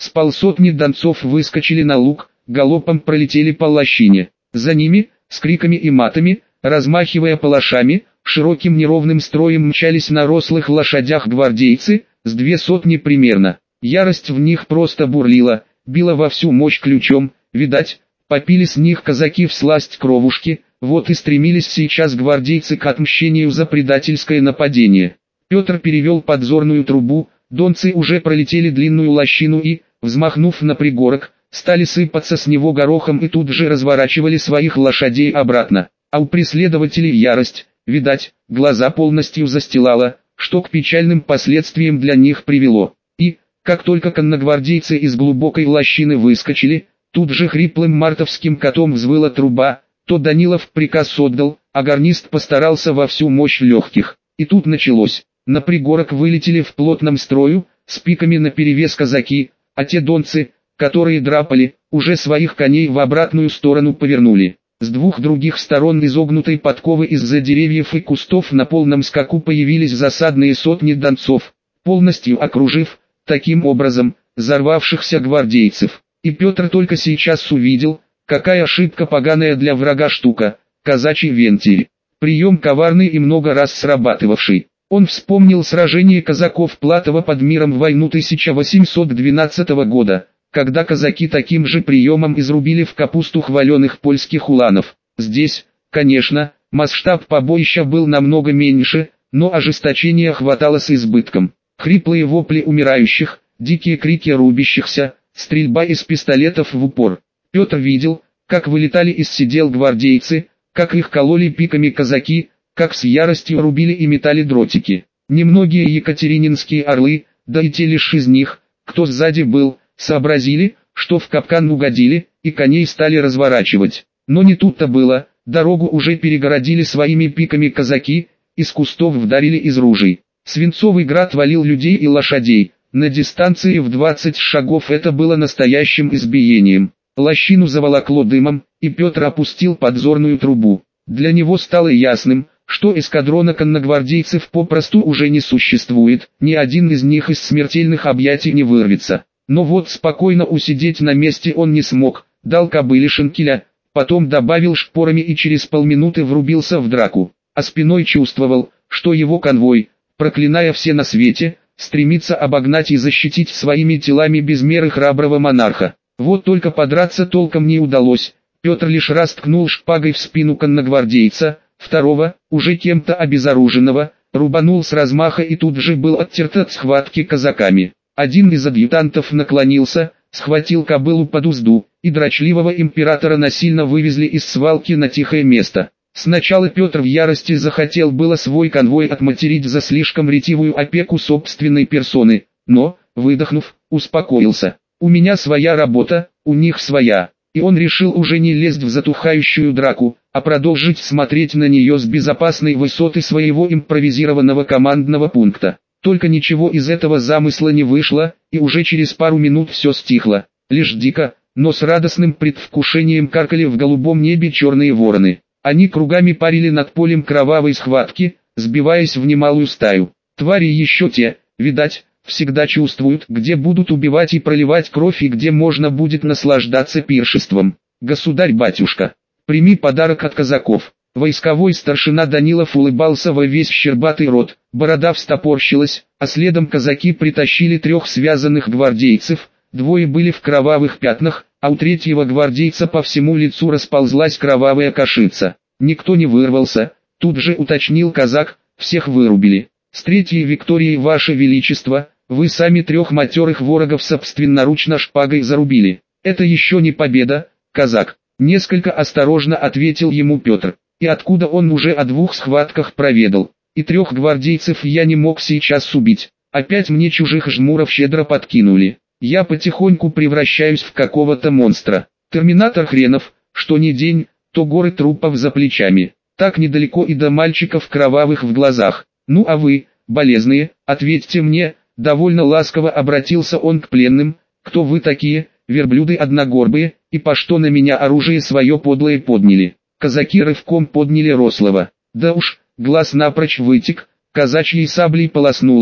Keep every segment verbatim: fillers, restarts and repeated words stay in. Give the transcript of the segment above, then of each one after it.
С полсотни донцов выскочили на луг, галопом пролетели по лощине. За ними, с криками и матами, размахивая палашами, широким неровным строем мчались на рослых лошадях гвардейцы, с две сотни примерно. Ярость в них просто бурлила, била во всю мощь ключом, видать, попили с них казаки всласть кровушки, вот и стремились сейчас гвардейцы к отмщению за предательское нападение. Петр перевел подзорную трубу, донцы уже пролетели длинную лощину и, взмахнув на пригорок, стали сыпаться с него горохом и тут же разворачивали своих лошадей обратно. А у преследователей ярость, видать, глаза полностью застилала, что к печальным последствиям для них привело. И, как только конногвардейцы из глубокой лощины выскочили, тут же хриплым мартовским котом взвыла труба, то Данилов приказ отдал, а гарнист постарался во всю мощь легких. И тут началось. На пригорок вылетели в плотном строю, с пиками наперевес казаки, а те донцы, которые драпали, уже своих коней в обратную сторону повернули. С двух других сторон изогнутой подковы из-за деревьев и кустов на полном скаку появились засадные сотни донцов, полностью окружив, таким образом, взорвавшихся гвардейцев. И Петр только сейчас увидел, какая ошибка поганая для врага штука, казачий вентиль. Прием коварный и много раз срабатывавший. Он вспомнил сражение казаков Платова под Миром в войну тысяча восемьсот двенадцатого года, когда казаки таким же приемом изрубили в капусту хваленых польских уланов. Здесь, конечно, масштаб побоища был намного меньше, но ожесточения хватало с избытком. Хриплые вопли умирающих, дикие крики рубящихся, стрельба из пистолетов в упор. Петр видел, как вылетали из седел гвардейцы, как их кололи пиками казаки, как с яростью рубили и метали дротики. Немногие екатерининские орлы, да и те лишь из них, кто сзади был, сообразили, что в капкан угодили, и коней стали разворачивать. Но не тут-то было, дорогу уже перегородили своими пиками казаки, из кустов вдарили из ружей. Свинцовый град валил людей и лошадей, на дистанции в двадцать шагов это было настоящим избиением. Лощину заволокло дымом, и Петр опустил подзорную трубу. Для него стало ясным, что эскадрона конногвардейцев попросту уже не существует, ни один из них из смертельных объятий не вырвется. Но вот спокойно усидеть на месте он не смог, дал кобыле шинкеля, потом добавил шпорами и через полминуты врубился в драку. А спиной чувствовал, что его конвой, проклиная все на свете, стремится обогнать и защитить своими телами без меры храброго монарха. Вот только подраться толком не удалось. Петр лишь раз ткнул шпагой в спину конногвардейца, второго, уже кем-то обезоруженного, рубанул с размаха и тут же был оттерт от схватки казаками. Один из адъютантов наклонился, схватил кобылу под узду, и дрочливого императора насильно вывезли из свалки на тихое место. Сначала Петр в ярости захотел было свой конвой отматерить за слишком ретивую опеку собственной персоны, но, выдохнув, успокоился. У меня своя работа, у них своя. И он решил уже не лезть в затухающую драку, а продолжить смотреть на нее с безопасной высоты своего импровизированного командного пункта. Только ничего из этого замысла не вышло, и уже через пару минут все стихло. Лишь дико, но с радостным предвкушением каркали в голубом небе черные вороны. Они кругами парили над полем кровавой схватки, сбиваясь в немалую стаю. Твари еще те, видать, всегда чувствуют, где будут убивать и проливать кровь и где можно будет наслаждаться пиршеством. Государь-батюшка, прими подарок от казаков. Войсковой старшина Данилов улыбался во весь щербатый рот, борода встопорщилась, а следом казаки притащили трех связанных гвардейцев, двое были в кровавых пятнах, а у третьего гвардейца по всему лицу расползлась кровавая кашица. Никто не вырвался, тут же уточнил казак, всех вырубили. С третьей Викторией, Ваше Величество, вы сами трех матерых ворогов собственноручно шпагой зарубили. Это еще не победа, казак. Несколько осторожно ответил ему Петр. И откуда он уже о двух схватках проведал? И трех гвардейцев я не мог сейчас убить. Опять мне чужих жмуров щедро подкинули. Я потихоньку превращаюсь в какого-то монстра. Терминатор хренов, что ни день, то горы трупов за плечами. Так недалеко и до мальчиков кровавых в глазах. Ну а вы, болезные, ответьте мне, довольно ласково обратился он к пленным, кто вы такие, верблюды одногорбые, и по что на меня оружие свое подлое подняли. Казаки рывком подняли рослого. Да уж, глаз напрочь вытек, казачьей саблей полоснуло,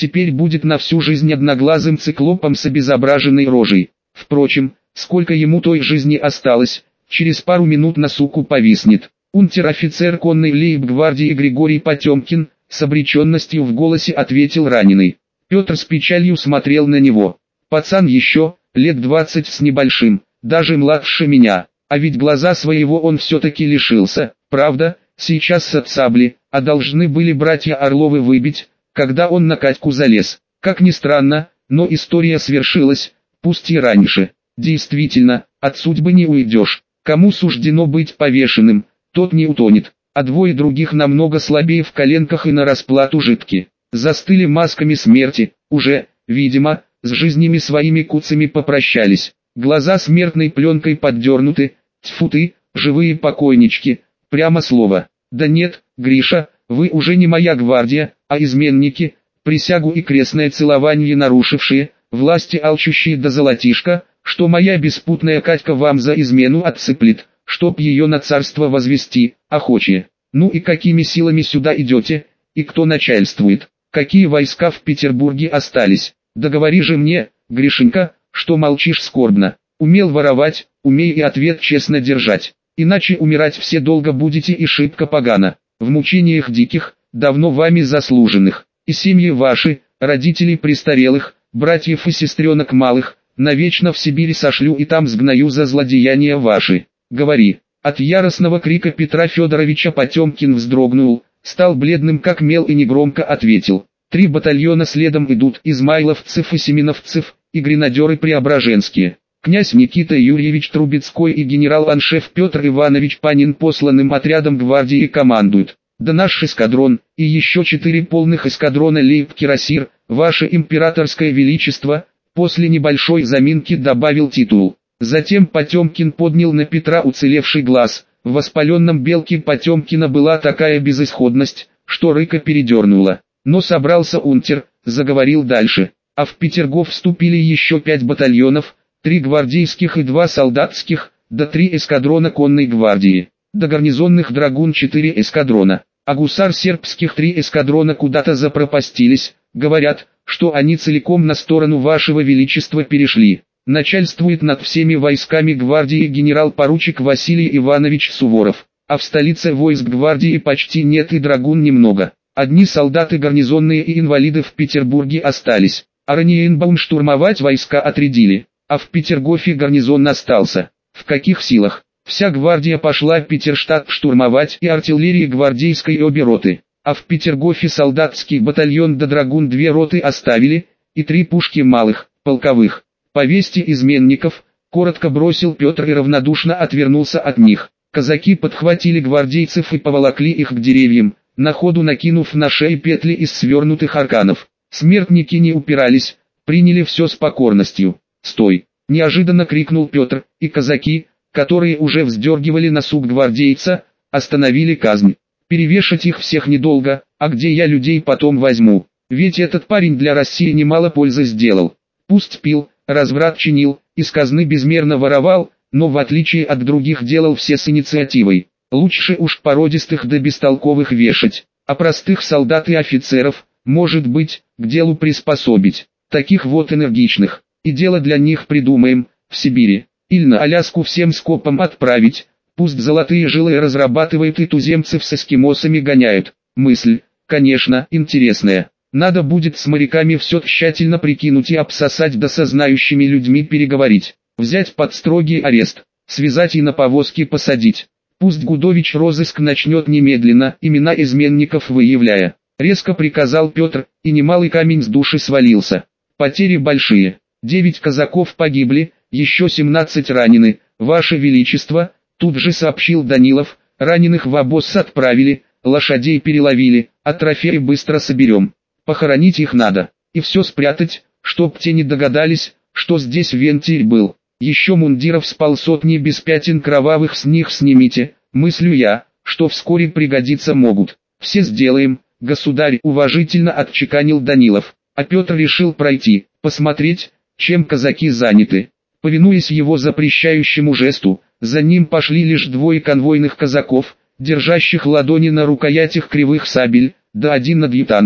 теперь будет на всю жизнь одноглазым циклопом с обезображенной рожей. Впрочем, сколько ему той жизни осталось, через пару минут на суку повиснет. Унтер-офицер конной лейб-гвардии Григорий Потемкин, с обреченностью в голосе ответил раненый. Петр с печалью смотрел на него. Пацан еще, лет двадцать с небольшим, даже младше меня, а ведь глаза своего он все-таки лишился, правда, сейчас от сабли, а должны были братья Орловы выбить, когда он на Катьку залез. Как ни странно, но история свершилась, пусть и раньше. Действительно, от судьбы не уйдешь. Кому суждено быть повешенным, тот не утонет, а двое других намного слабее в коленках и на расплату жидки. Застыли масками смерти, уже, видимо, с жизнями своими куцами попрощались. Глаза смертной пленкой поддернуты, тьфу ты, живые покойнички, прямо слово. Да нет, Гриша, вы уже не моя гвардия, а изменники, присягу и крестное целование нарушившие, власти алчущие до золотишка, что моя беспутная Катька вам за измену отсыплет, чтоб ее на царство возвести, охочие. Ну и какими силами сюда идете, и кто начальствует, какие войска в Петербурге остались? Да говори же мне, Гришенька, что молчишь скорбно. Умел воровать, умей и ответ честно держать, иначе умирать все долго будете и шибко погано, в мучениях диких, давно вами заслуженных, и семьи ваши, родителей престарелых, братьев и сестренок малых, навечно в Сибири сошлю и там сгною за злодеяния ваши. Говори. От яростного крика Петра Федоровича Потемкин вздрогнул, стал бледным как мел и негромко ответил. Три батальона следом идут: измайловцев и семеновцев, и гренадеры преображенские. Князь Никита Юрьевич Трубецкой и генерал-аншеф Петр Иванович Панин посланным отрядом гвардии командуют. Да наш эскадрон, и еще четыре полных эскадрона лейб-кирасир, ваше императорское величество, после небольшой заминки добавил титул. Затем Потемкин поднял на Петра уцелевший глаз. В воспаленном белке Потемкина была такая безысходность, что рыка передернула. Но собрался унтер, заговорил дальше. А в Петергоф вступили еще пять батальонов, три гвардейских и два солдатских, да три эскадрона конной гвардии. До гарнизонных драгун четыре эскадрона, а гусар сербских три эскадрона куда-то запропастились. Говорят, что они целиком на сторону вашего величества перешли. Начальствует над всеми войсками гвардии генерал-поручик Василий Иванович Суворов, а в столице войск гвардии почти нет и драгун немного. Одни солдаты гарнизонные и инвалиды в Петербурге остались, а Ораниенбаум штурмовать войска отрядили, а в Петергофе гарнизон остался. В каких силах? Вся гвардия пошла Петерштадт штурмовать и артиллерии гвардейской и обе роты, а в Петергофе солдатский батальон да драгун две роты оставили, и три пушки малых, полковых. Повесьте изменников, коротко бросил Петр и равнодушно отвернулся от них. Казаки подхватили гвардейцев и поволокли их к деревьям, на ходу накинув на шеи петли из свернутых арканов. Смертники не упирались, приняли все с покорностью. «Стой!» – неожиданно крикнул Петр, и казаки, которые уже вздергивали на сук гвардейца, остановили казнь. «Перевешать их всех недолго, а где я людей потом возьму? Ведь этот парень для России немало пользы сделал. Пусть пил, разврат чинил, из казны безмерно воровал, но в отличие от других делал все с инициативой. Лучше уж породистых да бестолковых вешать, а простых солдат и офицеров, может быть, к делу приспособить. Таких вот энергичных, и дело для них придумаем, в Сибири, или на Аляску всем скопом отправить, пусть золотые жилы разрабатывают и туземцев с эскимосами гоняют». Мысль, конечно, интересная. Надо будет с моряками все тщательно прикинуть и обсосать, да со знающими людьми переговорить. Взять под строгий арест, связать и на повозки посадить. Пусть Гудович розыск начнет немедленно, имена изменников выявляя. Резко приказал Петр, и немалый камень с души свалился. Потери большие. Девять казаков погибли, еще семнадцать ранены. Ваше Величество, тут же сообщил Данилов, раненых в обоз отправили, лошадей переловили, а трофеи быстро соберем. Похоронить их надо, и все спрятать, чтоб те не догадались, что здесь вентиль был. Еще мундиров с полсотни без пятен кровавых с них снимите, мыслю я, что вскоре пригодиться могут. Все сделаем, государь, уважительно отчеканил Данилов, а Петр решил пройти, посмотреть, чем казаки заняты. Повинуясь его запрещающему жесту, за ним пошли лишь двое конвойных казаков, держащих ладони на рукоятях кривых сабель, да один адъютант.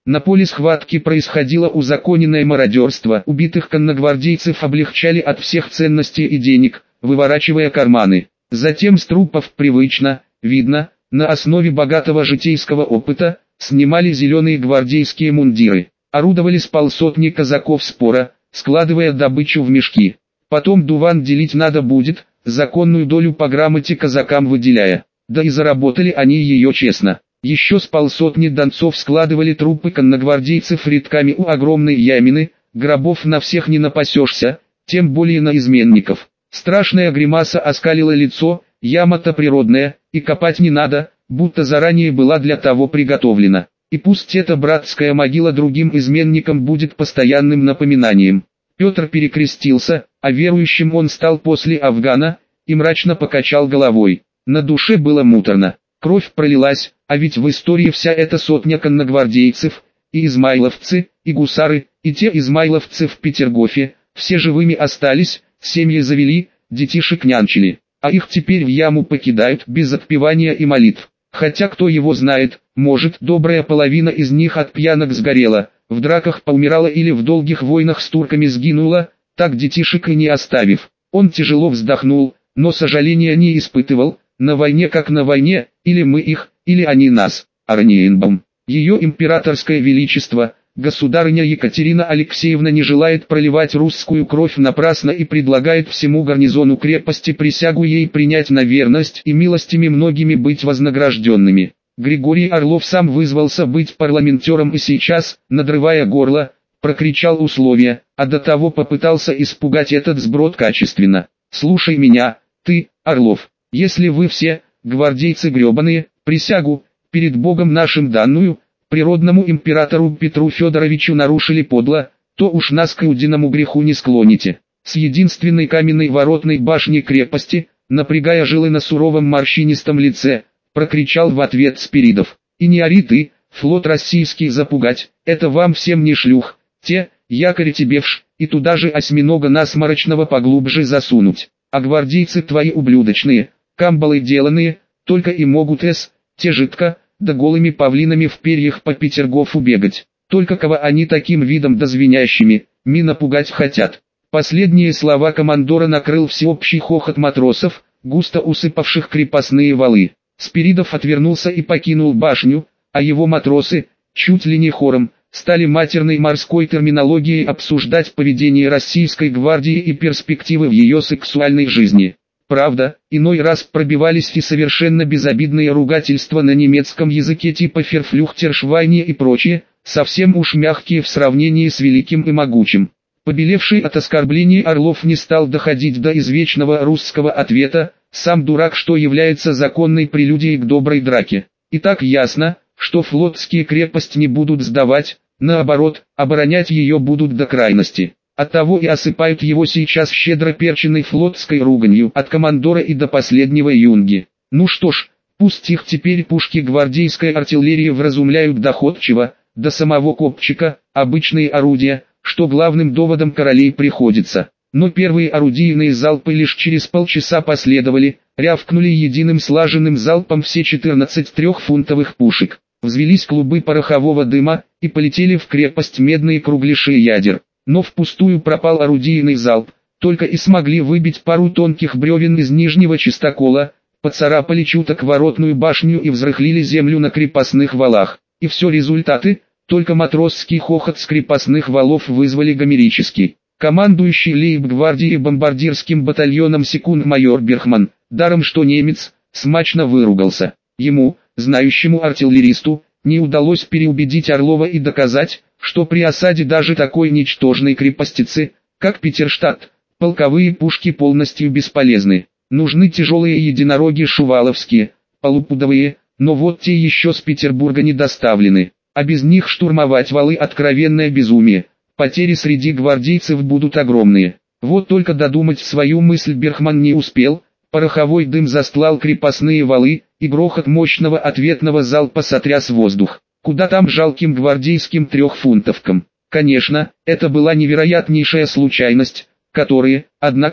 На поле схватки происходило узаконенное мародерство. Убитых конногвардейцев облегчали от всех ценностей и денег, выворачивая карманы. Затем с трупов привычно, видно, на основе богатого житейского опыта, снимали зеленые гвардейские мундиры. Орудовали с полсотни казаков спора, складывая добычу в мешки. Потом дуван делить надо будет, законную долю по грамоте казакам выделяя. Да и заработали они ее честно. Еще с полсотни донцов складывали трупы конногвардейцев рядками у огромной ямины, гробов на всех не напасешься, тем более на изменников. Страшная гримаса оскалила лицо, яма-то природная, и копать не надо, будто заранее была для того приготовлена. И пусть эта братская могила другим изменникам будет постоянным напоминанием. Петр перекрестился, а верующим он стал после Афгана, и мрачно покачал головой. На душе было муторно. Кровь пролилась, а ведь в истории вся эта сотня конногвардейцев, и измайловцы, и гусары, и те измайловцы в Петергофе, все живыми остались, семьи завели, детишек нянчили, а их теперь в яму покидают без отпевания и молитв. Хотя кто его знает, может, добрая половина из них от пьянок сгорела, в драках поумирала или в долгих войнах с турками сгинула, так детишек и не оставив. Он тяжело вздохнул, но сожаления не испытывал. На войне как на войне, или мы их, или они нас. Орниенбаум. Ее императорское величество, государыня Екатерина Алексеевна не желает проливать русскую кровь напрасно и предлагает всему гарнизону крепости присягу ей принять на верность и милостями многими быть вознагражденными. Григорий Орлов сам вызвался быть парламентером и сейчас, надрывая горло, прокричал условия, а до того попытался испугать этот сброд качественно. «Слушай меня, ты, Орлов. Если вы все, гвардейцы гребаные, присягу, перед Богом нашим данную, природному императору Петру Федоровичу нарушили подло, то уж нас к иудиному греху не склоните». С единственной каменной воротной башни крепости, напрягая жилы на суровом морщинистом лице, прокричал в ответ Спиридов. «И не ори ты, флот российский запугать, это вам всем не шлюх, те, якорь тебе вш, и туда же осьминога насморочного поглубже засунуть. А гвардейцы твои ублюдочные, камбалы деланные, только и могут эс, те жидко, да голыми павлинами в перьях по Петергофу бегать. Только кого они таким видом да звенящими, ми напугать хотят». Последние слова командора накрыл всеобщий хохот матросов, густо усыпавших крепостные валы. Спиридов отвернулся и покинул башню, а его матросы, чуть ли не хором, стали матерной морской терминологией обсуждать поведение российской гвардии и перспективы в ее сексуальной жизни. Правда, иной раз пробивались и совершенно безобидные ругательства на немецком языке типа «ферфлюхтершвайне» и прочее, совсем уж мягкие в сравнении с великим и могучим. Побелевший от оскорблений Орлов не стал доходить до извечного русского ответа, сам дурак, что является законной прелюдией к доброй драке. И так ясно, что флотские крепости не будут сдавать, наоборот, оборонять ее будут до крайности. Оттого и осыпают его сейчас щедро перченной флотской руганью от командора и до последнего юнги. Ну что ж, пусть их теперь пушки гвардейской артиллерии вразумляют доходчиво, до самого копчика, обычные орудия, что главным доводом королей приходится. Но первые орудийные залпы лишь через полчаса последовали, рявкнули единым слаженным залпом все четырнадцать трехфунтовых пушек. Взвелись клубы порохового дыма, и полетели в крепость медные кругляши ядер. Но впустую пропал орудийный залп, только и смогли выбить пару тонких бревен из нижнего чистокола, поцарапали чуток воротную башню и взрыхлили землю на крепостных валах. И все результаты, только матросский хохот с крепостных валов вызвали гомерический. Командующий лейб-гвардией бомбардирским батальоном секунд-майор Берхман, даром что немец, смачно выругался. Ему, знающему артиллеристу, не удалось переубедить Орлова и доказать, что при осаде даже такой ничтожной крепостицы, как Петерштадт, полковые пушки полностью бесполезны. Нужны тяжелые единороги шуваловские, полупудовые, но вот те еще с Петербурга не доставлены, а без них штурмовать валы откровенное безумие. Потери среди гвардейцев будут огромные. Вот только додумать свою мысль Берхман не успел, пороховой дым застлал крепостные валы, и грохот мощного ответного залпа сотряс воздух. Куда там жалким гвардейским трехфунтовкам? Конечно, это была невероятнейшая случайность, которая, однако,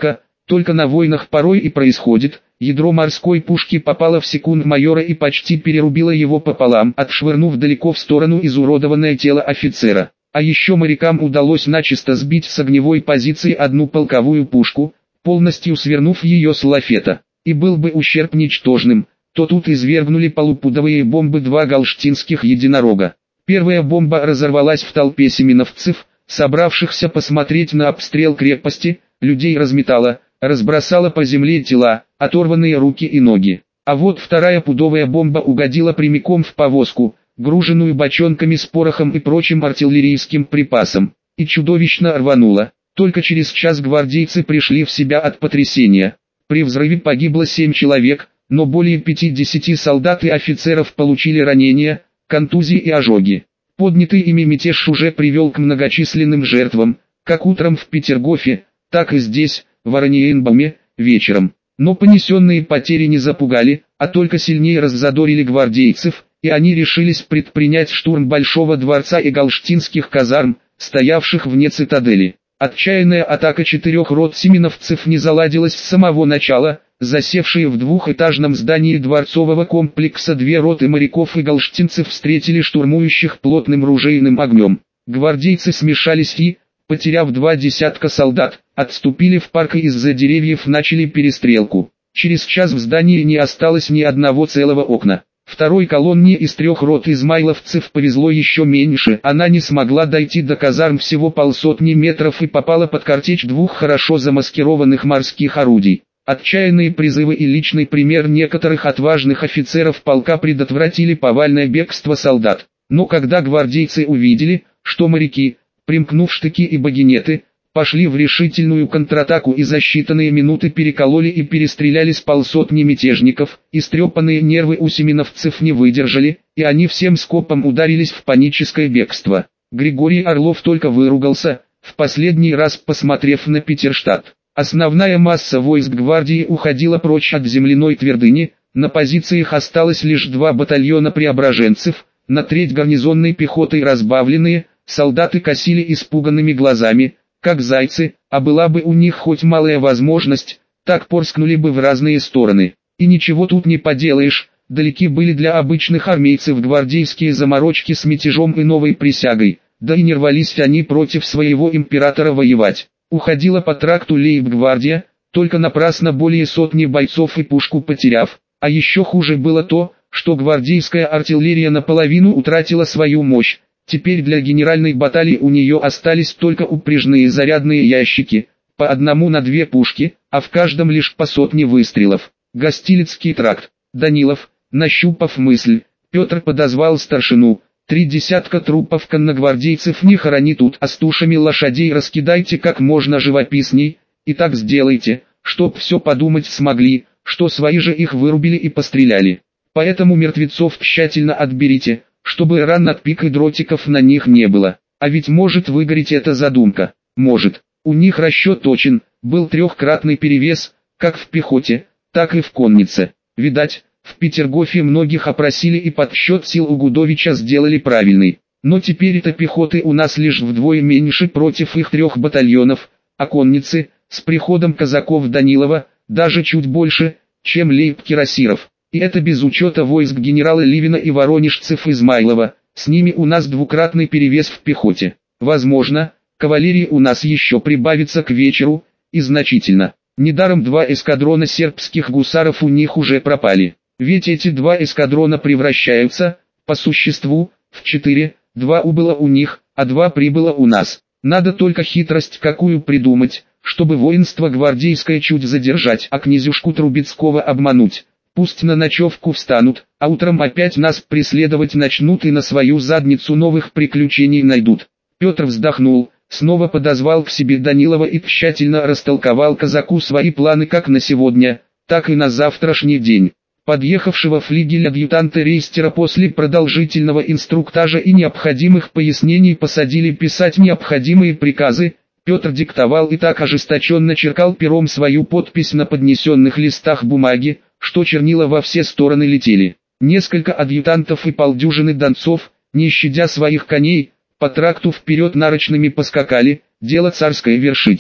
Только на войнах порой и происходит. Ядро морской пушки попало в секунд-майора и почти перерубило его пополам, отшвырнув далеко в сторону изуродованное тело офицера. А еще морякам удалось начисто сбить с огневой позиции одну полковую пушку, полностью свернув ее с лафета. И был бы ущерб ничтожным, то тут извергнули полупудовые бомбы два галштинских единорога. Первая бомба разорвалась в толпе семеновцев, собравшихся посмотреть на обстрел крепости, людей разметала, разбросала по земле тела, оторванные руки и ноги. А вот вторая пудовая бомба угодила прямиком в повозку, груженную бочонками с порохом и прочим артиллерийским припасом, и чудовищно рванула. Только через час гвардейцы пришли в себя от потрясения. При взрыве погибло семь человек, но более пятидесяти солдат и офицеров получили ранения, контузии и ожоги. Поднятый ими мятеж уже привел к многочисленным жертвам, как утром в Петергофе, так и здесь, в Ораниенбауме, вечером. Но понесенные потери не запугали, а только сильнее раззадорили гвардейцев, и они решились предпринять штурм Большого дворца и галштинских казарм, стоявших вне цитадели. Отчаянная атака четырех рот семеновцев не заладилась с самого начала. Засевшие в двухэтажном здании дворцового комплекса две роты моряков и галштинцев встретили штурмующих плотным ружейным огнем. Гвардейцы смешались и, потеряв два десятка солдат, отступили в парк и из-за деревьев начали перестрелку. Через час в здании не осталось ни одного целого окна. Второй колонне из трех рот измайловцев повезло еще меньше, она не смогла дойти до казарм всего полсотни метров и попала под картечь двух хорошо замаскированных морских орудий. Отчаянные призывы и личный пример некоторых отважных офицеров полка предотвратили повальное бегство солдат. Но когда гвардейцы увидели, что моряки, примкнув штыки и багинеты, пошли в решительную контратаку и за считанные минуты перекололи и перестреляли с полсотни мятежников, истрепанные нервы у семеновцев не выдержали, и они всем скопом ударились в паническое бегство. Григорий Орлов только выругался, в последний раз посмотрев на Петерштадт. Основная масса войск гвардии уходила прочь от земляной твердыни, на позициях осталось лишь два батальона преображенцев, на треть гарнизонной пехотой разбавленные, солдаты косили испуганными глазами, как зайцы, а была бы у них хоть малая возможность, так порскнули бы в разные стороны. И ничего тут не поделаешь, далеки были для обычных армейцев гвардейские заморочки с мятежом и новой присягой, да и не рвались они против своего императора воевать. Уходила по тракту лейб-гвардия, только напрасно более сотни бойцов и пушку потеряв, а еще хуже было то, что гвардейская артиллерия наполовину утратила свою мощь, теперь для генеральной баталии у нее остались только упряжные зарядные ящики, по одному на две пушки, а в каждом лишь по сотне выстрелов. Гостилицкий тракт. Данилов, нащупав мысль, Петр подозвал старшину. Три десятка трупов конногвардейцев не хорони тут, а с тушами лошадей раскидайте как можно живописней, и так сделайте, чтоб все подумать смогли, что свои же их вырубили и постреляли. Поэтому мертвецов тщательно отберите, чтобы ран от пик и дротиков на них не было. А ведь может выгореть эта задумка. Может. У них расчет точен, был трехкратный перевес, как в пехоте, так и в коннице. Видать, в Петергофе многих опросили и подсчет сил у Гудовича сделали правильный. Но теперь этой пехоты у нас лишь вдвое меньше против их трех батальонов, а конницы, с приходом казаков Данилова, даже чуть больше, чем лейб-кирасиров. И это без учета войск генерала Ливина и воронежцев Измайлова, с ними у нас двукратный перевес в пехоте. Возможно, кавалерии у нас еще прибавится к вечеру, и значительно. Недаром два эскадрона сербских гусаров у них уже пропали. Ведь эти два эскадрона превращаются, по существу, в четыре, два убыло у них, а два прибыло у нас. Надо только хитрость какую придумать, чтобы воинство гвардейское чуть задержать, а князюшку Трубецкого обмануть. Пусть на ночевку встанут, а утром опять нас преследовать начнут и на свою задницу новых приключений найдут. Петр вздохнул, снова подозвал к себе Данилова и тщательно растолковал казаку свои планы как на сегодня, так и на завтрашний день. Подъехавшего флигель-адъютанта Рейстера после продолжительного инструктажа и необходимых пояснений посадили писать необходимые приказы. Петр диктовал и так ожесточенно черкал пером свою подпись на поднесенных листах бумаги, что чернила во все стороны летели. Несколько адъютантов и полдюжины донцов, не щадя своих коней, по тракту вперед нарочными поскакали, дело царское вершить.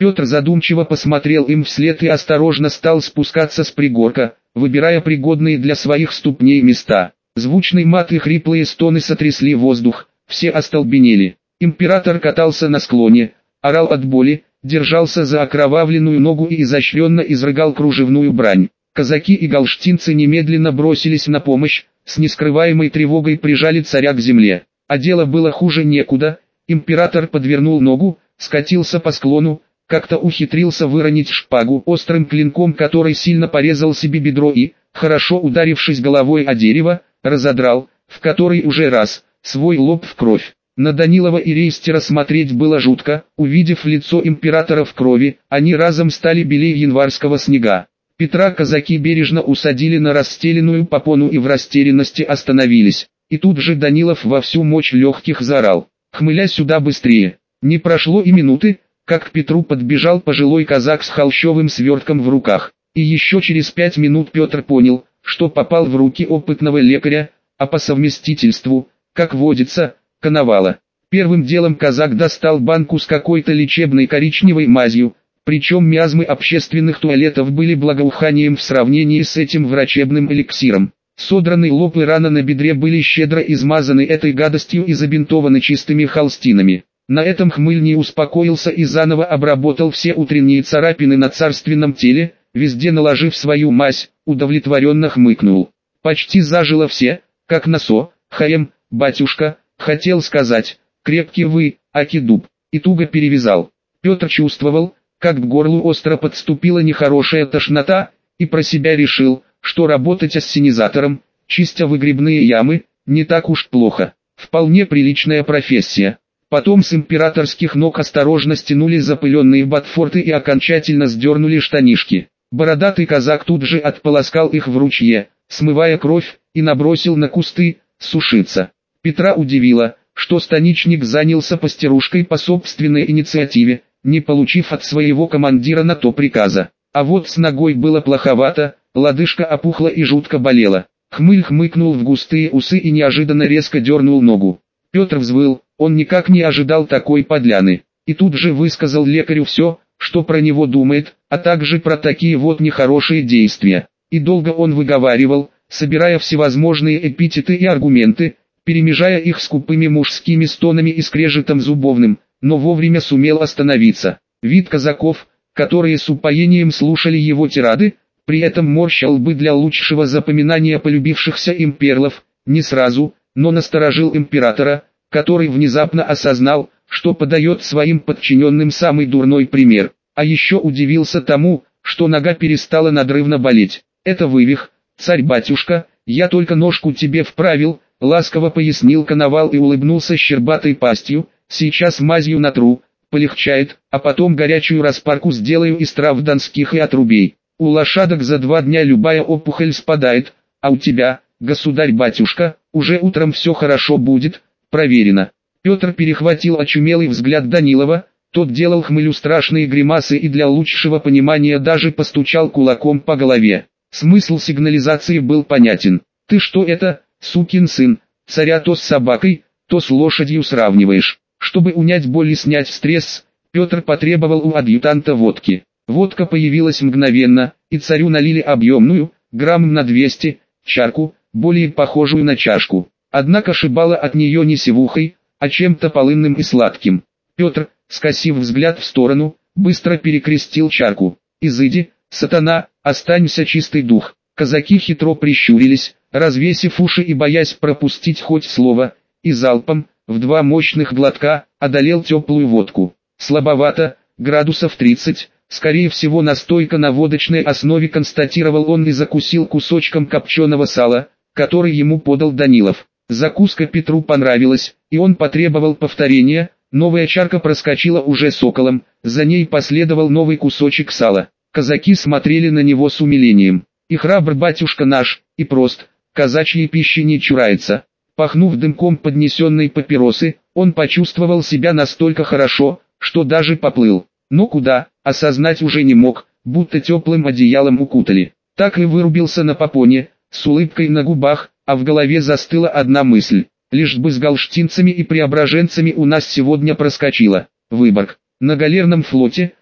Петр задумчиво посмотрел им вслед и осторожно стал спускаться с пригорка, выбирая пригодные для своих ступней места. Звучный мат и хриплые стоны сотрясли воздух, все остолбенели. Император катался на склоне, орал от боли, держался за окровавленную ногу и изощренно изрыгал кружевную брань. Казаки и галштинцы немедленно бросились на помощь, с нескрываемой тревогой прижали царя к земле. А дело было хуже некуда, император подвернул ногу, скатился по склону, как-то ухитрился выронить шпагу острым клинком, который сильно порезал себе бедро и, хорошо ударившись головой о дерево, разодрал, в который уже раз, свой лоб в кровь. На Данилова и Рейстера смотреть было жутко, увидев лицо императора в крови, они разом стали белее январского снега. Петра казаки бережно усадили на расстеленную попону и в растерянности остановились. И тут же Данилов во всю мощь легких заорал: «Хмыля сюда быстрее!» Не прошло и минуты, как к Петру подбежал пожилой казак с холщовым свертком в руках. И еще через пять минут Петр понял, что попал в руки опытного лекаря, а по совместительству, как водится, коновала. Первым делом казак достал банку с какой-то лечебной коричневой мазью, причем миазмы общественных туалетов были благоуханием в сравнении с этим врачебным эликсиром. Содранный лоб и рана на бедре были щедро измазаны этой гадостью и забинтованы чистыми холстинами. На этом Хмыль не успокоился и заново обработал все утренние царапины на царственном теле, везде наложив свою мазь, удовлетворенно хмыкнул. Почти зажило все, как на со, хаем, батюшка, хотел сказать, крепкий вы, аки дуб, и туго перевязал. Петр чувствовал, как к горлу остро подступила нехорошая тошнота, и про себя решил, что работать ассенизатором, чистя выгребные ямы, не так уж плохо. Вполне приличная профессия. Потом с императорских ног осторожно стянули запыленные ботфорты и окончательно сдернули штанишки. Бородатый казак тут же отполоскал их в ручье, смывая кровь, и набросил на кусты, сушиться. Петра удивило, что станичник занялся постирушкой по собственной инициативе, не получив от своего командира на то приказа. А вот с ногой было плоховато, лодыжка опухла и жутко болела. Хмыль хмыкнул в густые усы и неожиданно резко дернул ногу. Петр взвыл, он никак не ожидал такой подляны. И тут же высказал лекарю все, что про него думает, а также про такие вот нехорошие действия. И долго он выговаривал, собирая всевозможные эпитеты и аргументы, перемежая их скупыми мужскими стонами и скрежетом зубовным, но вовремя сумел остановиться. Вид казаков, которые с упоением слушали его тирады, при этом морщил лбы для лучшего запоминания полюбившихся им перлов, не сразу, но насторожил императора, который внезапно осознал, что подает своим подчиненным самый дурной пример, а еще удивился тому, что нога перестала надрывно болеть. «Это вывих, царь-батюшка, я только ножку тебе вправил», — ласково пояснил коновал и улыбнулся щербатой пастью, «сейчас мазью натру, полегчает, а потом горячую распарку сделаю из трав донских и отрубей. У лошадок за два дня любая опухоль спадает, а у тебя, государь-батюшка, уже утром все хорошо будет, проверено». Петр перехватил очумелый взгляд Данилова, тот делал Хмылю страшные гримасы и для лучшего понимания даже постучал кулаком по голове. Смысл сигнализации был понятен. «Ты что это, сукин сын, царя то с собакой, то с лошадью сравниваешь?» Чтобы унять боль и снять стресс, Петр потребовал у адъютанта водки. Водка появилась мгновенно, и царю налили объемную, грамм на двести, чарку, более похожую на чашку. Однако шибало от нее не сивухой, а чем-то полынным и сладким. Петр, скосив взгляд в сторону, быстро перекрестил чарку. «Изыди, сатана, останься чистый дух». Казаки хитро прищурились, развесив уши и боясь пропустить хоть слово, и залпом, в два мощных глотка, одолел теплую водку. Слабовато, градусов тридцать, скорее всего настойка на водочной основе, констатировал он и закусил кусочком копченого сала, который ему подал Данилов. Закуска Петру понравилась, и он потребовал повторения. Новая чарка проскочила уже соколом, за ней последовал новый кусочек сала. Казаки смотрели на него с умилением. И храбр батюшка наш, и прост, казачьей пищи не чурается. Пахнув дымком поднесенной папиросы, он почувствовал себя настолько хорошо, что даже поплыл. Но куда, осознать уже не мог, будто теплым одеялом укутали. Так и вырубился на попоне, с улыбкой на губах, а в голове застыла одна мысль. Лишь бы с галштинцами и преображенцами у нас сегодня проскочила. Выборг. На галерном флоте,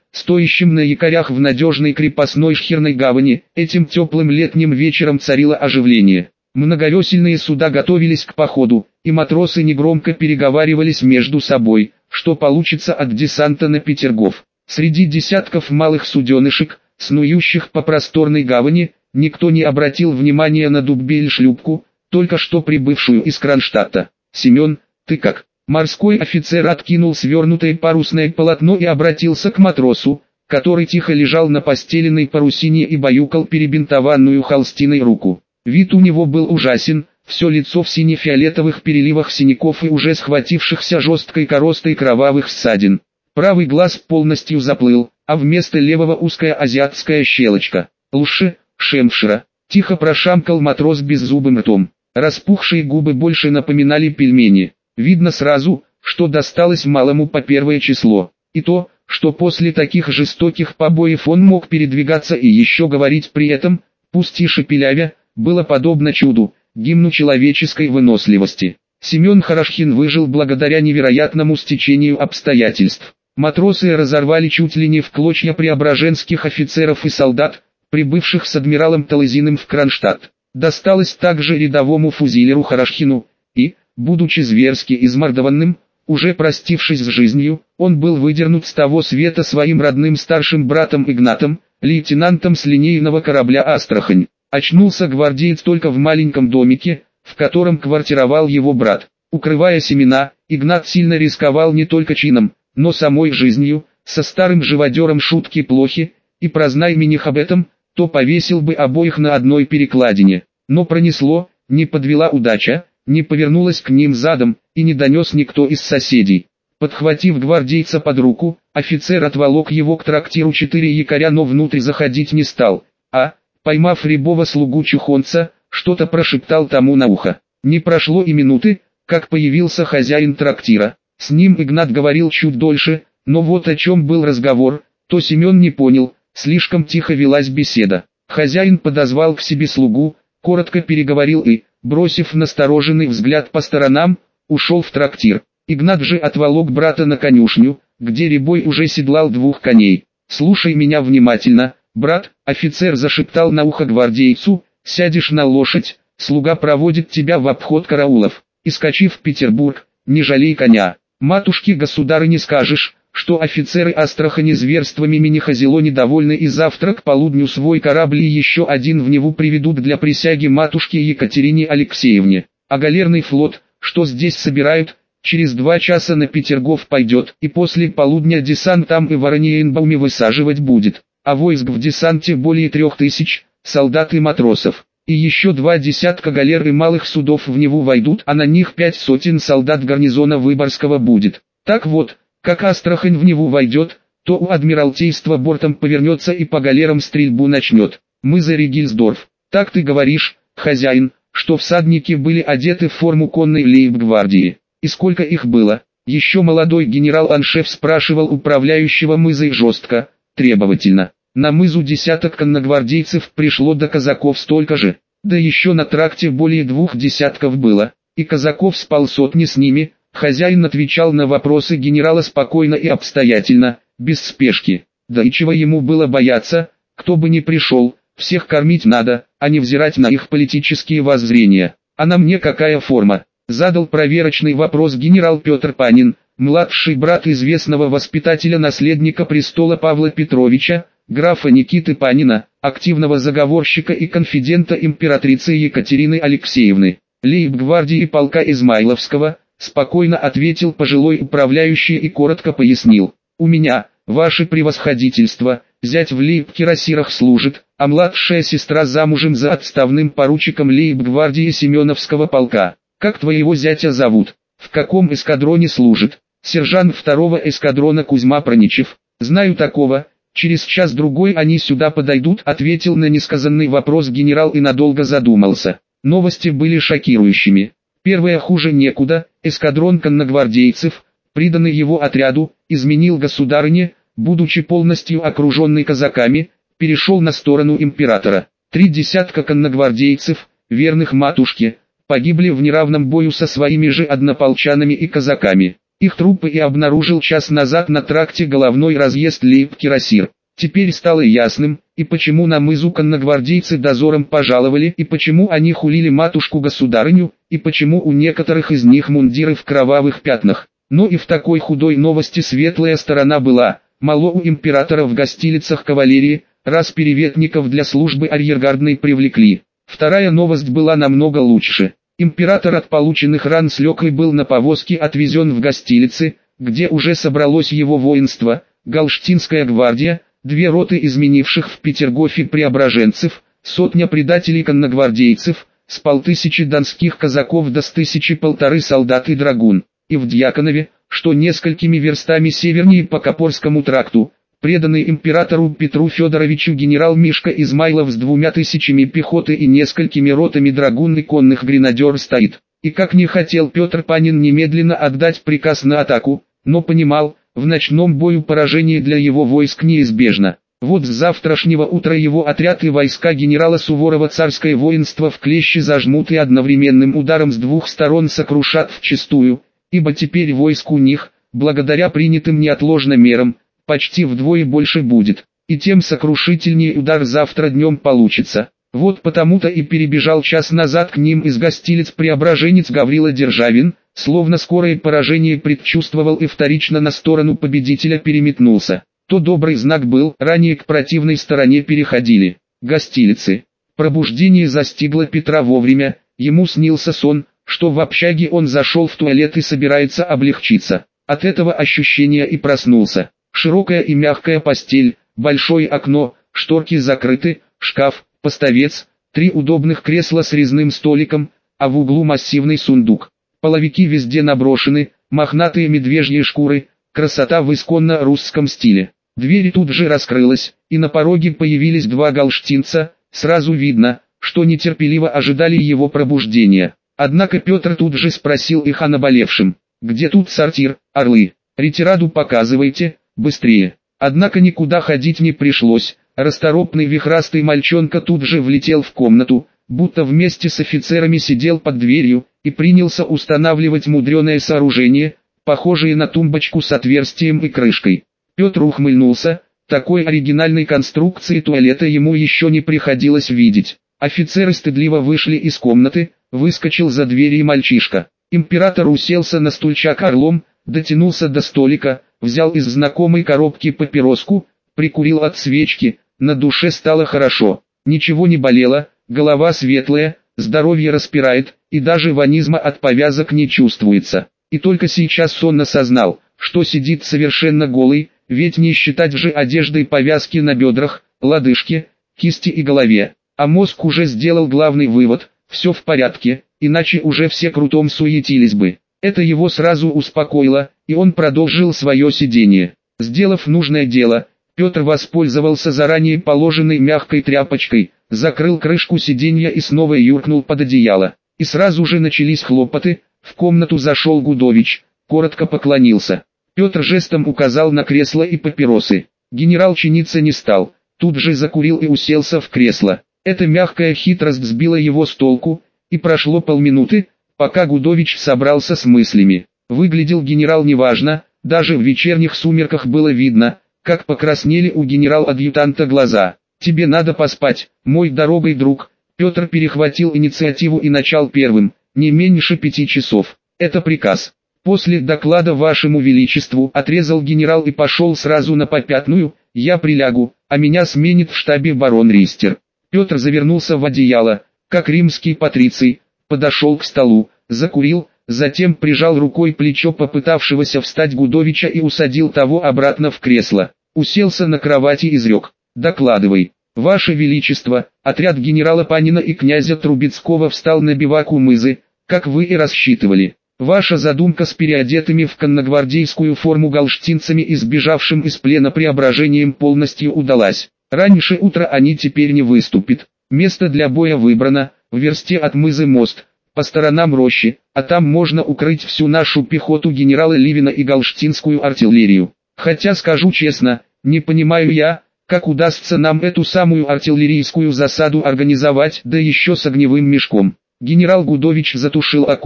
стоящим на якорях в надежной крепостной шхерной гавани. Этим теплым летним вечером царило оживление. Многовесельные суда готовились к походу, и матросы негромко переговаривались между собой, что получится от десанта на Петергоф. Среди десятков малых суденышек, снующих по просторной гавани, никто не обратил внимания на дубель-шлюпку, только что прибывшую из Кронштадта. «Семен, ты как?» Морской офицер откинул свернутое парусное полотно и обратился к матросу, который тихо лежал на постеленной парусине и баюкал перебинтованную холстиной руку. Вид у него был ужасен, все лицо в сине-фиолетовых переливах синяков и уже схватившихся жесткой коростой кровавых ссадин. Правый глаз полностью заплыл, а вместо левого узкая азиатская щелочка. «Лучше, Шемшира», — тихо прошамкал матрос беззубым ртом. Распухшие губы больше напоминали пельмени. Видно сразу, что досталось малому по первое число. И то, что после таких жестоких побоев он мог передвигаться и еще говорить при этом, пусть и шепелявя, было подобно чуду, гимну человеческой выносливости. Семен Хорошхин выжил благодаря невероятному стечению обстоятельств. Матросы разорвали чуть ли не в клочья преображенских офицеров и солдат, прибывших с адмиралом Талызиным в Кронштадт. Досталось также рядовому фузилеру Хорошхину, и, будучи зверски измордованным, уже простившись с жизнью, он был выдернут с того света своим родным старшим братом Игнатом, лейтенантом с линейного корабля «Астрахань». Очнулся гвардеец только в маленьком домике, в котором квартировал его брат. Укрывая семена, Игнат сильно рисковал не только чином, но самой жизнью. Со старым живодером шутки плохи, и прознай миних об этом, то повесил бы обоих на одной перекладине. Но пронесло, не подвела удача, не повернулась к ним задом, и не донес никто из соседей. Подхватив гвардейца под руку, офицер отволок его к трактиру четыре якоря, но внутрь заходить не стал, а, поймав рябого слугу чухонца, что-то прошептал тому на ухо. Не прошло и минуты, как появился хозяин трактира. С ним Игнат говорил чуть дольше, но вот о чем был разговор, то Семен не понял, слишком тихо велась беседа. Хозяин подозвал к себе слугу, коротко переговорил и, бросив настороженный взгляд по сторонам, ушел в трактир. Игнат же отволок брата на конюшню, где рябой уже седлал двух коней. «Слушай меня внимательно, брат», — офицер зашептал на ухо гвардейцу, — «сядешь на лошадь, слуга проводит тебя в обход караулов, и скачи в Петербург, не жалей коня. Матушке-государыне скажешь, что офицеры Астрахани зверствами Минихазело недовольны и завтра к полудню свой корабль и еще один в Неву приведут для присяги матушке Екатерине Алексеевне. А галерный флот, что здесь собирают, через два часа на Петергоф пойдет, и после полудня десант там и в Ораниенбауме высаживать будет. А войск в десанте более трех тысяч, солдат и матросов. И еще два десятка галер и малых судов в Неву войдут, а на них пять сотен солдат гарнизона Выборгского будет. Так вот, как Астрахань в Неву войдет, то у Адмиралтейства бортом повернется и по галерам стрельбу начнет. Мы за Ригельсдорф. Так ты говоришь, хозяин, что всадники были одеты в форму конной лейб-гвардии. И сколько их было? Еще молодой генерал-аншеф спрашивал управляющего мызой жестко, требовательно. На мызу десяток конногвардейцев пришло, до казаков столько же. Да еще на тракте более двух десятков было, и казаков с полсотни с ними. Хозяин отвечал на вопросы генерала спокойно и обстоятельно, без спешки. Да и чего ему было бояться, кто бы ни пришел, всех кормить надо, а не взирать на их политические воззрения. А на мне какая форма? Задал проверочный вопрос генерал Петр Панин, младший брат известного воспитателя-наследника престола Павла Петровича, графа Никиты Панина, активного заговорщика и конфидента императрицы Екатерины Алексеевны. Лейб-гвардии полка Измайловского, спокойно ответил пожилой управляющий и коротко пояснил. У меня, ваше превосходительство, зять в лейб-кирасирах служит, а младшая сестра замужем за отставным поручиком лейб-гвардии Семеновского полка. Как твоего зятя зовут? В каком эскадроне служит? Сержант второго эскадрона Кузьма Проничев. Знаю такого. Через час-другой они сюда подойдут, ответил на несказанный вопрос генерал и надолго задумался. Новости были шокирующими. Первое: хуже некуда, эскадрон конногвардейцев, приданный его отряду, изменил государыне, будучи полностью окруженный казаками, перешел на сторону императора. Три десятка конногвардейцев, верных матушке, погибли в неравном бою со своими же однополчанами и казаками. Их трупы и обнаружил час назад на тракте головной разъезд лейб-кирасир. Теперь стало ясным, и почему на мызу конногвардейцы дозором пожаловали, и почему они хулили матушку-государыню, и почему у некоторых из них мундиры в кровавых пятнах. Но и в такой худой новости светлая сторона была. Мало у императора в гостилицах кавалерии, раз переветников для службы арьергардной привлекли. Вторая новость была намного лучше. Император от полученных ран слег и был на повозке отвезен в гостилицы, где уже собралось его воинство, Галштинская гвардия, две роты изменивших в Петергофе преображенцев, сотня предателей конногвардейцев, с полтысячи донских казаков до с тысячи полторы солдат и драгун, и в Дьяконове, что несколькими верстами севернее по Копорскому тракту, преданный императору Петру Федоровичу генерал Мишка Измайлов с двумя тысячами пехоты и несколькими ротами драгун и конных гренадер стоит. И как не хотел Петр Панин немедленно отдать приказ на атаку, но понимал, в ночном бою поражение для его войск неизбежно. Вот с завтрашнего утра его отряд и войска генерала Суворова царское воинство в клещи зажмут и одновременным ударом с двух сторон сокрушат вчистую, ибо теперь войск у них, благодаря принятым неотложно мерам, почти вдвое больше будет, и тем сокрушительнее удар завтра днем получится. Вот потому-то и перебежал час назад к ним из гостилиц преображенец Гаврила Державин, словно скорое поражение предчувствовал и вторично на сторону победителя переметнулся. То добрый знак был, ранее к противной стороне переходили. Гостилицы. Пробуждение застигло Петра вовремя, ему снился сон, что в общаге он зашел в туалет и собирается облегчиться. От этого ощущения и проснулся. Широкая и мягкая постель, большое окно, шторки закрыты, шкаф, поставец, три удобных кресла с резным столиком, а в углу массивный сундук. Половики везде наброшены, мохнатые медвежьи шкуры, красота в исконно русском стиле. Дверь тут же раскрылась, и на пороге появились два галштинца, сразу видно, что нетерпеливо ожидали его пробуждения. Однако Петр тут же спросил их о наболевшем. «Где тут сортир, орлы? Ретираду показывайте, быстрее». Однако никуда ходить не пришлось, расторопный вихрастый мальчонка тут же влетел в комнату, будто вместе с офицерами сидел под дверью, и принялся устанавливать мудреное сооружение, похожее на тумбочку с отверстием и крышкой. Петр ухмыльнулся, такой оригинальной конструкции туалета ему еще не приходилось видеть. Офицеры стыдливо вышли из комнаты, выскочил за дверь и мальчишка. Император уселся на стульчак орлом, дотянулся до столика, взял из знакомой коробки папироску, прикурил от свечки, на душе стало хорошо. Ничего не болело, голова светлая, здоровье распирает, и даже ванизма от повязок не чувствуется. И только сейчас сонно осознал, что сидит совершенно голый, ведь не считать же одеждой повязки на бедрах, лодыжке, кисти и голове. А мозг уже сделал главный вывод: все в порядке, иначе уже все кругом суетились бы. Это его сразу успокоило, и он продолжил свое сидение. Сделав нужное дело, Петр воспользовался заранее положенной мягкой тряпочкой, закрыл крышку сиденья и снова юркнул под одеяло. И сразу же начались хлопоты. В комнату зашел Гудович, коротко поклонился. Петр жестом указал на кресло и папиросы. Генерал чиниться не стал, тут же закурил и уселся в кресло. Эта мягкая хитрость сбила его с толку, и прошло полминуты, пока Гудович собрался с мыслями. Выглядел генерал неважно, даже в вечерних сумерках было видно, как покраснели у генерал-адъютанта глаза. «Тебе надо поспать, мой дорогой друг». Петр перехватил инициативу и начал первым: «Не меньше пяти часов. Это приказ. После доклада вашему величеству», отрезал генерал и пошел сразу на попятную. «Я прилягу, а меня сменит в штабе барон Ристер». Петр завернулся в одеяло, как римский патриций, подошел к столу, закурил, затем прижал рукой плечо попытавшегося встать Гудовича и усадил того обратно в кресло. Уселся на кровати и изрек: «Докладывай». «Ваше Величество, отряд генерала Панина и князя Трубецкого встал на бивак у мызы, как вы и рассчитывали. Ваша задумка с переодетыми в конногвардейскую форму галштинцами и сбежавшим из плена преображением полностью удалась. Раньше утра они теперь не выступят. Место для боя выбрано, в версте от мызы мост, по сторонам рощи, а там можно укрыть всю нашу пехоту генерала Ливина и галштинскую артиллерию. Хотя, скажу честно, не понимаю я, как удастся нам эту самую артиллерийскую засаду организовать, да еще с огневым мешком». Генерал Гудович затушил окурок,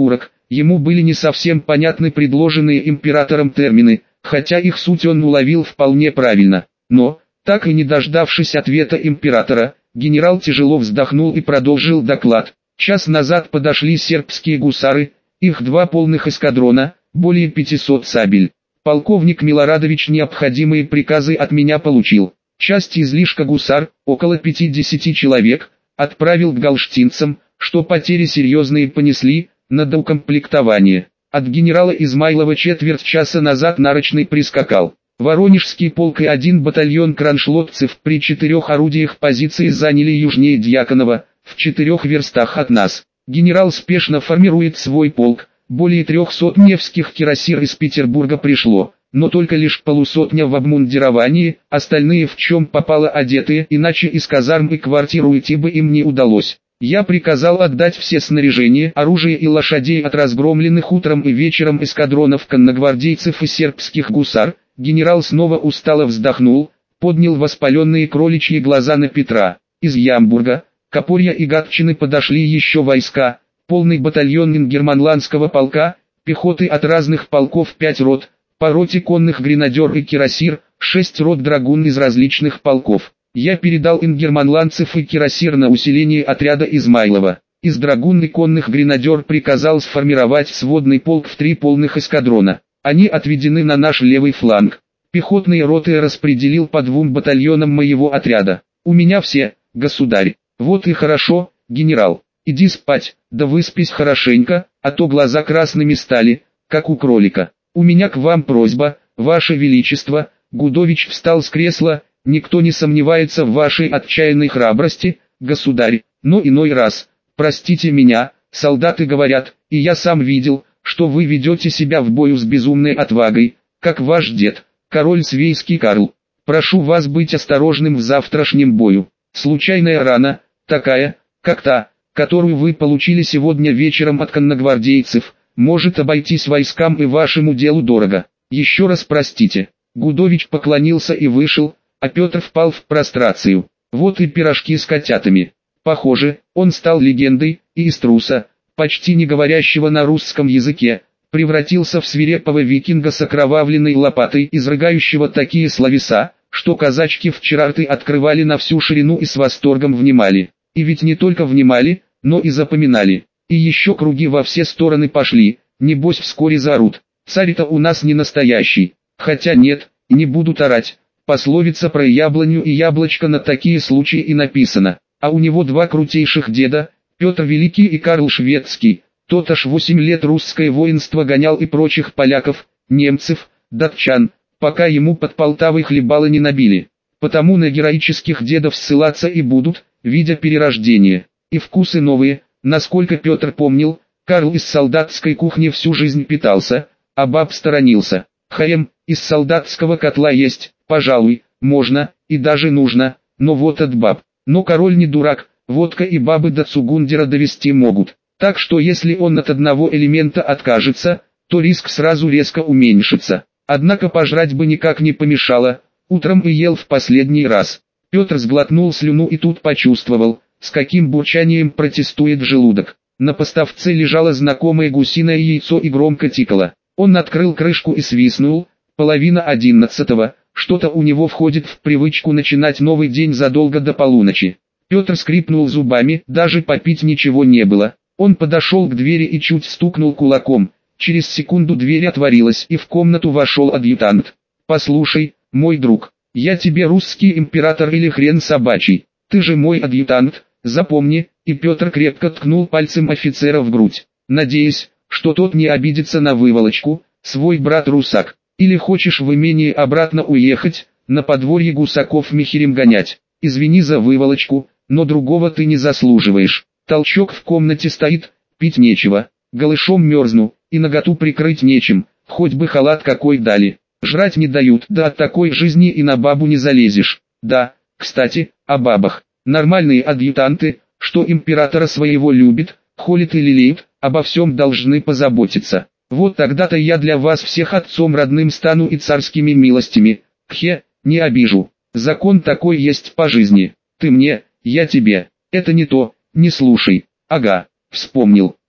ему были не совсем понятны предложенные императором термины, хотя их суть он уловил вполне правильно. Но, так и не дождавшись ответа императора, генерал тяжело вздохнул и продолжил доклад. Час назад подошли сербские гусары, их два полных эскадрона, более пятисот сабель. Полковник Милорадович необходимые приказы от меня получил. Часть излишка гусар, около пятидесяти человек, отправил к галштинцам, что потери серьезные понесли, на доукомплектование. От генерала Измайлова четверть часа назад нарочный прискакал. Воронежский полк и один батальон кроншлотцев при четырех орудиях позиции заняли южнее Дьяконова, в четырех верстах от нас. Генерал спешно формирует свой полк, более трехсот невских кирасир из Петербурга пришло, но только лишь полусотня в обмундировании, остальные в чем попало одетые, иначе из казарм и квартир уйти бы им не удалось. Я приказал отдать все снаряжение, оружие и лошадей от разгромленных утром и вечером эскадронов конногвардейцев и сербских гусар. Генерал снова устало вздохнул, поднял воспаленные кроличьи глаза на Петра. Из Ямбурга, Копорья и Гатчины подошли еще войска, полный батальон ингерманландского полка, пехоты от разных полков пять рот, по роте конных гренадер и кирасир, шесть рот драгун из различных полков. Я передал ингерманландцев и кирасир на усиление отряда Измайлова. Из драгун и конных гренадер приказал сформировать сводный полк в три полных эскадрона. Они отведены на наш левый фланг. Пехотные роты распределил по двум батальонам моего отряда. У меня все, государь. Вот и хорошо, генерал. Иди спать, да выспись хорошенько, а то глаза красными стали, как у кролика. У меня к вам просьба, ваше величество. Гудович встал с кресла. Никто не сомневается в вашей отчаянной храбрости, государь, но иной раз, простите меня, солдаты говорят, и я сам видел, что вы ведете себя в бою с безумной отвагой, как ваш дед, король Свейский Карл. Прошу вас быть осторожным в завтрашнем бою. Случайная рана, такая, как та, которую вы получили сегодня вечером от конногвардейцев, может обойтись войскам и вашему делу дорого. Еще раз простите. Гудович поклонился и вышел, а Петр впал в прострацию. Вот и пирожки с котятами. Похоже, он стал легендой, и из труса, почти не говорящего на русском языке, превратился в свирепого викинга с окровавленной лопатой, изрыгающего такие словеса, что казачки вчера рты открывали на всю ширину и с восторгом внимали. И ведь не только внимали, но и запоминали. И еще круги во все стороны пошли, небось вскоре заорут. Царь-то у нас не настоящий. Хотя нет, не будут орать. Пословица про яблоню и яблочко на такие случаи и написана. А у него два крутейших деда, Петр Великий и Карл Шведский. Тот аж восемь лет русское воинство гонял и прочих поляков, немцев, датчан, пока ему под Полтавой хлебало не набили. Потому на героических дедов ссылаться и будут, видя перерождение. И вкусы новые, насколько Петр помнил, Карл из солдатской кухни всю жизнь питался, а баб сторонился. Хаем, из солдатского котла есть, пожалуй, можно, и даже нужно, но вот от баб. Но король не дурак, водка и бабы до цугундера довести могут. Так что если он от одного элемента откажется, то риск сразу резко уменьшится. Однако пожрать бы никак не помешало, утром и ел в последний раз. Петр сглотнул слюну и тут почувствовал, с каким бурчанием протестует желудок. На поставце лежало знакомое гусиное яйцо и громко тикало. Он открыл крышку и свистнул, половина одиннадцатого, что-то у него входит в привычку начинать новый день задолго до полуночи. Петр скрипнул зубами, даже попить ничего не было. Он подошел к двери и чуть стукнул кулаком. Через секунду дверь отворилась и в комнату вошел адъютант. «Послушай, мой друг, я тебе русский император или хрен собачий? Ты же мой адъютант, запомни», и Петр крепко ткнул пальцем офицера в грудь. «Надеюсь, что тот не обидится на выволочку, свой брат-русак. Или хочешь в имение обратно уехать, на подворье гусаков михерем гонять? Извини за выволочку, но другого ты не заслуживаешь. Толчок в комнате стоит, пить нечего, голышом мерзну, и наготу прикрыть нечем, хоть бы халат какой дали. Жрать не дают, да от такой жизни и на бабу не залезешь. Да, кстати, о бабах. Нормальные адъютанты, что императора своего любит, холит и лелеет, обо всем должны позаботиться. Вот тогда-то я для вас всех отцом родным стану и царскими милостями. Кхе, не обижу. Закон такой есть по жизни. Ты мне, я тебе. Это не то, не слушай. Ага, вспомнил.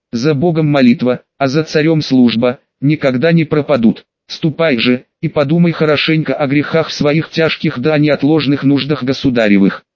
За Богом молитва, а за царем служба, никогда не пропадут. Ступай же, и подумай хорошенько о грехах своих тяжких да о неотложных нуждах государевых.